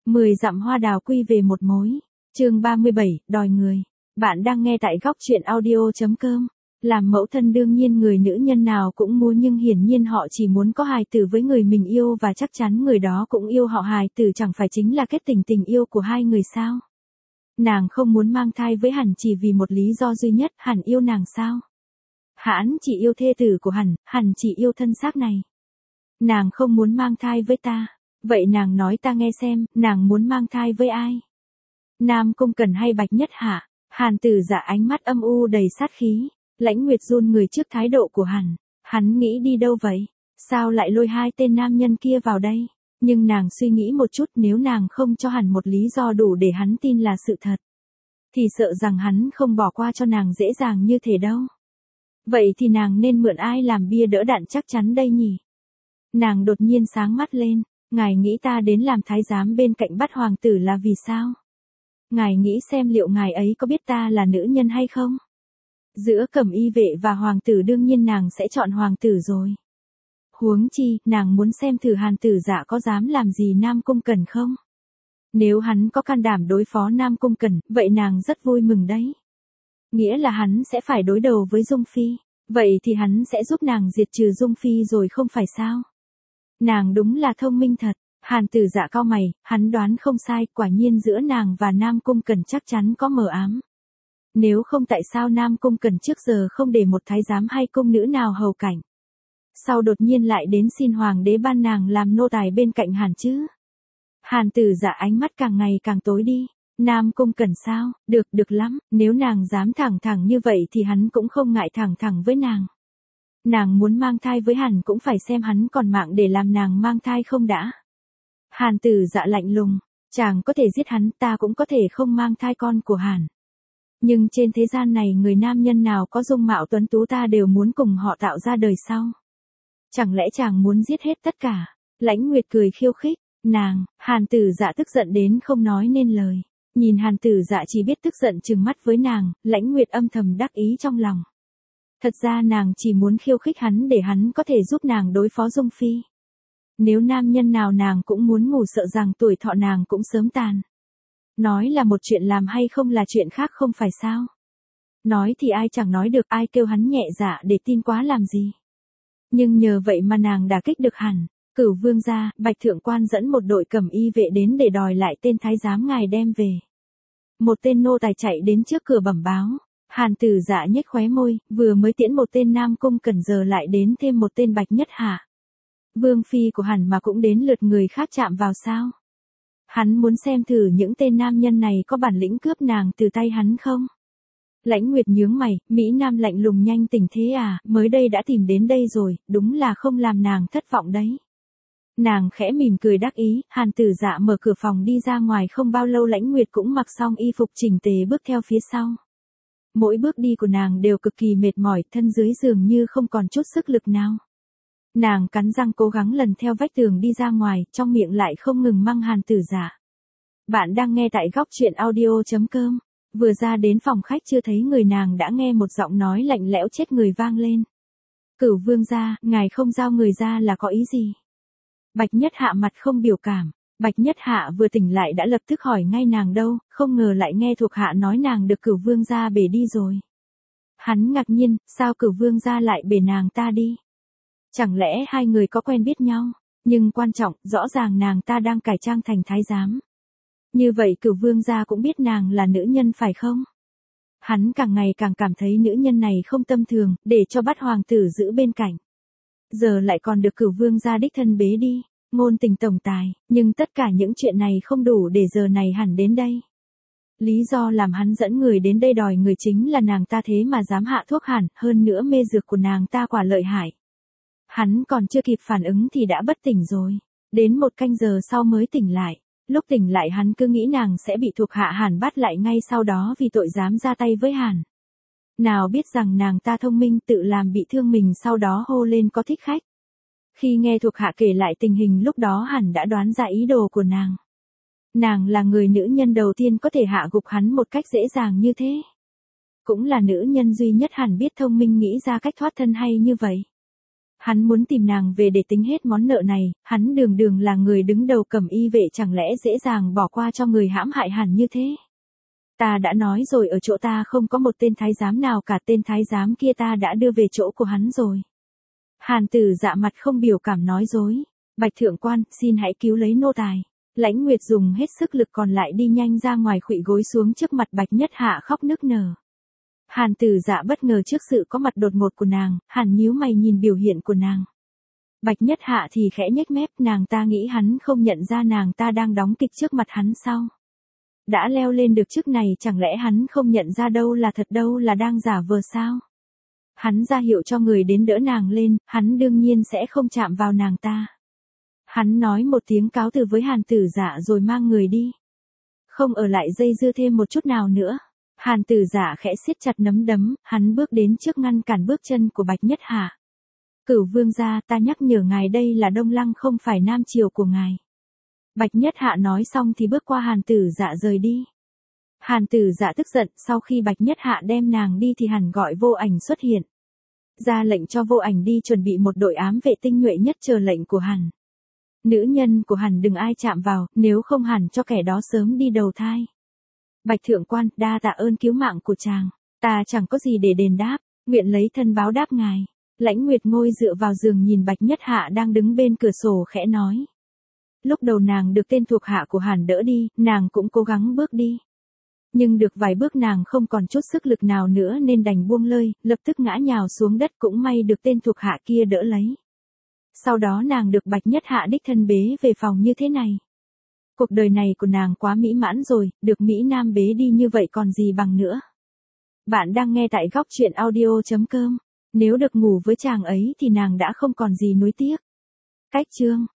10 dặm hoa đào quy về một mối. Chương 37, đòi người. Bạn đang nghe tại góc truyện audio.com. Làm mẫu thân đương nhiên người nữ nhân nào cũng muốn, nhưng hiển nhiên họ chỉ muốn có hài tử với người mình yêu, và chắc chắn người đó cũng yêu họ. Hài tử chẳng phải chính là kết tình tình yêu của hai người sao? Nàng không muốn mang thai với Hàn chỉ vì một lý do duy nhất, Hàn yêu nàng sao? Hãn chỉ yêu thê tử của Hàn chỉ yêu thân xác này. Nàng không muốn mang thai với ta. Vậy nàng nói ta nghe xem, nàng muốn mang thai với ai? Nam Cung Cẩn hay Bạch Nhất Hạ? Hàn Tử Dạ ánh mắt âm u đầy sát khí. Lãnh Nguyệt run người trước thái độ của hắn nghĩ đi đâu vậy? Sao lại lôi hai tên nam nhân kia vào đây? Nhưng nàng suy nghĩ một chút, nếu nàng không cho hắn một lý do đủ để hắn tin là sự thật, thì sợ rằng hắn không bỏ qua cho nàng dễ dàng như thế đâu. Vậy thì nàng nên mượn ai làm bia đỡ đạn chắc chắn đây nhỉ? Nàng đột nhiên sáng mắt lên. Ngài nghĩ ta đến làm thái giám bên cạnh bắt hoàng tử là vì sao? Ngài nghĩ xem liệu ngài ấy có biết ta là nữ nhân hay không? Giữa Cẩm Y vệ và hoàng tử đương nhiên nàng sẽ chọn hoàng tử rồi. Huống chi, nàng muốn xem thử Hàn Tử Dạ có dám làm gì Nam Cung Cẩn không? Nếu hắn có can đảm đối phó Nam Cung Cẩn, vậy nàng rất vui mừng đấy. Nghĩa là hắn sẽ phải đối đầu với Dung Phi. Vậy thì hắn sẽ giúp nàng diệt trừ Dung Phi rồi không phải sao? Nàng đúng là thông minh thật. Hàn Tử Dạ cau mày, hắn đoán không sai, quả nhiên giữa nàng và Nam Cung Cẩn chắc chắn có mờ ám. Nếu không tại sao Nam Cung Cẩn trước giờ không để một thái giám hay cung nữ nào hầu cảnh? Sau đột nhiên lại đến xin hoàng đế ban nàng làm nô tài bên cạnh Hàn chứ? Hàn Tử Dạ ánh mắt càng ngày càng tối đi. Nam Cung Cẩn sao? Được lắm, nếu nàng dám thẳng như vậy thì hắn cũng không ngại thẳng với nàng. Nàng muốn mang thai với Hàn cũng phải xem hắn còn mạng để làm nàng mang thai không đã. Hàn Tử Dạ lạnh lùng, chàng có thể giết hắn, ta cũng có thể không mang thai con của Hàn. Nhưng trên thế gian này người nam nhân nào có dung mạo tuấn tú ta đều muốn cùng họ tạo ra đời sau. Chẳng lẽ chàng muốn giết hết tất cả? Lãnh Nguyệt cười khiêu khích, Hàn Tử Dạ tức giận đến không nói nên lời. Nhìn Hàn Tử Dạ chỉ biết tức giận trừng mắt với nàng, Lãnh Nguyệt âm thầm đắc ý trong lòng. Thật ra nàng chỉ muốn khiêu khích hắn để hắn có thể giúp nàng đối phó Dung Phi. Nếu nam nhân nào nàng cũng muốn ngủ, sợ rằng tuổi thọ nàng cũng sớm tàn. Nói là một chuyện, làm hay không là chuyện khác không phải sao? Nói thì ai chẳng nói được, ai kêu hắn nhẹ dạ để tin quá làm gì. Nhưng nhờ vậy mà nàng đả kích được hẳn. Cửu vương gia, Bạch thượng quan dẫn một đội Cẩm Y vệ đến để đòi lại tên thái giám ngài đem về. Một tên nô tài chạy đến trước cửa bẩm báo. Hàn Tử Dạ nhếch khóe môi, vừa mới tiễn một tên Nam Cung Cẩn giờ lại đến thêm một tên Bạch Nhất Hạ. Vương phi của hắn mà cũng đến lượt người khác chạm vào sao? Hắn muốn xem thử những tên nam nhân này có bản lĩnh cướp nàng từ tay hắn không? Lãnh Nguyệt nhướng mày, Mỹ Nam lạnh lùng, nhanh tỉnh thế à, mới đây đã tìm đến đây rồi, đúng là không làm nàng thất vọng đấy. Nàng khẽ mỉm cười đắc ý. Hàn Tử Dạ mở cửa phòng đi ra ngoài không bao lâu, Lãnh Nguyệt cũng mặc xong y phục chỉnh tề bước theo phía sau. Mỗi bước đi của nàng đều cực kỳ mệt mỏi, thân dưới dường như không còn chút sức lực nào. Nàng cắn răng cố gắng lần theo vách tường đi ra ngoài, trong miệng lại không ngừng mắng Hàn Tử Dạ. Bạn đang nghe tại góc truyện audio.com. Vừa ra đến phòng khách chưa thấy người, nàng đã nghe một giọng nói lạnh lẽo chết người vang lên. Cửu vương gia, ngài không giao người ra là có ý gì? Bạch Nhất Hạ mặt không biểu cảm. Bạch Nhất Hạ vừa tỉnh lại đã lập tức hỏi ngay nàng đâu, không ngờ lại nghe thuộc hạ nói nàng được Cửu vương gia bể đi rồi. Hắn ngạc nhiên, sao Cửu vương gia lại bể nàng ta đi? Chẳng lẽ hai người có quen biết nhau? Nhưng quan trọng, rõ ràng nàng ta đang cải trang thành thái giám. Như vậy Cửu vương gia cũng biết nàng là nữ nhân phải không? Hắn càng ngày càng cảm thấy nữ nhân này không tầm thường, để cho bắt hoàng tử giữ bên cạnh. Giờ lại còn được Cửu vương gia đích thân bế đi. Ngôn tình tổng tài, nhưng tất cả những chuyện này không đủ để giờ này hẳn đến đây. Lý do làm hắn dẫn người đến đây đòi người chính là nàng ta, thế mà dám hạ thuốc hẳn, hơn nữa mê dược của nàng ta quả lợi hại. Hắn còn chưa kịp phản ứng thì đã bất tỉnh rồi. Đến 1 canh giờ sau mới tỉnh lại. Lúc tỉnh lại hắn cứ nghĩ nàng sẽ bị thuộc hạ Hàn bắt lại ngay sau đó vì tội dám ra tay với Hàn. Nào biết rằng nàng ta thông minh, tự làm bị thương mình, sau đó hô lên có thích khách. Khi nghe thuộc hạ kể lại tình hình lúc đó, Hàn đã đoán ra ý đồ của nàng. Nàng là người nữ nhân đầu tiên có thể hạ gục hắn một cách dễ dàng như thế. Cũng là nữ nhân duy nhất Hàn biết thông minh nghĩ ra cách thoát thân hay như vậy. Hắn muốn tìm nàng về để tính hết món nợ này, hắn đường đường là người đứng đầu Cẩm Y vệ chẳng lẽ dễ dàng bỏ qua cho người hãm hại hắn như thế. Ta đã nói rồi ở chỗ ta không có một tên thái giám nào cả, tên thái giám kia ta đã đưa về chỗ của hắn rồi. Hàn Tử Dạ mặt không biểu cảm nói dối. Bạch thượng quan, xin hãy cứu lấy nô tài. Lãnh Nguyệt dùng hết sức lực còn lại đi nhanh ra ngoài khuỵu gối xuống trước mặt Bạch Nhất Hạ khóc nức nở. Hàn Tử Dạ bất ngờ trước sự có mặt đột ngột của nàng, hàn nhíu mày nhìn biểu hiện của nàng. Bạch Nhất Hạ thì khẽ nhếch mép, nàng ta nghĩ hắn không nhận ra nàng ta đang đóng kịch trước mặt hắn sao? Đã leo lên được chức này chẳng lẽ hắn không nhận ra đâu là thật đâu là đang giả vờ sao? Hắn ra hiệu cho người đến đỡ nàng lên, hắn đương nhiên sẽ không chạm vào nàng ta. Hắn nói một tiếng cáo từ với Hàn Tử Dạ rồi mang người đi. Không ở lại dây dưa thêm một chút nào nữa. Hàn Tử Dạ khẽ siết chặt nắm đấm, hắn bước đến trước ngăn cản bước chân của Bạch Nhất Hạ. Cửu vương gia, ta nhắc nhở ngài đây là Đông Lăng không phải Nam Triều của ngài. Bạch Nhất Hạ nói xong thì bước qua Hàn Tử Dạ rời đi. Hàn Tử Dạ tức giận, sau khi Bạch Nhất Hạ đem nàng đi thì hắn gọi Vô Ảnh xuất hiện. Ra lệnh cho Vô Ảnh đi chuẩn bị một đội ám vệ tinh nhuệ nhất chờ lệnh của hắn. Nữ nhân của hắn đừng ai chạm vào, nếu không hẳn cho kẻ đó sớm đi đầu thai. Bạch thượng quan, đa tạ ơn cứu mạng của chàng. Ta chẳng có gì để đền đáp, nguyện lấy thân báo đáp ngài. Lãnh Nguyệt ngồi dựa vào giường nhìn Bạch Nhất Hạ đang đứng bên cửa sổ khẽ nói. Lúc đầu nàng được tên thuộc hạ của Hàn đỡ đi, nàng cũng cố gắng bước đi. Nhưng được vài bước nàng không còn chút sức lực nào nữa nên đành buông lơi, lập tức ngã nhào xuống đất, cũng may được tên thuộc hạ kia đỡ lấy. Sau đó nàng được Bạch Nhất Hạ đích thân bế về phòng như thế này. Cuộc đời này của nàng quá mỹ mãn rồi, được Mỹ Nam bế đi như vậy còn gì bằng nữa. Bạn đang nghe tại góc truyện audio.com. Nếu được ngủ với chàng ấy thì nàng đã không còn gì nuối tiếc. Cách chương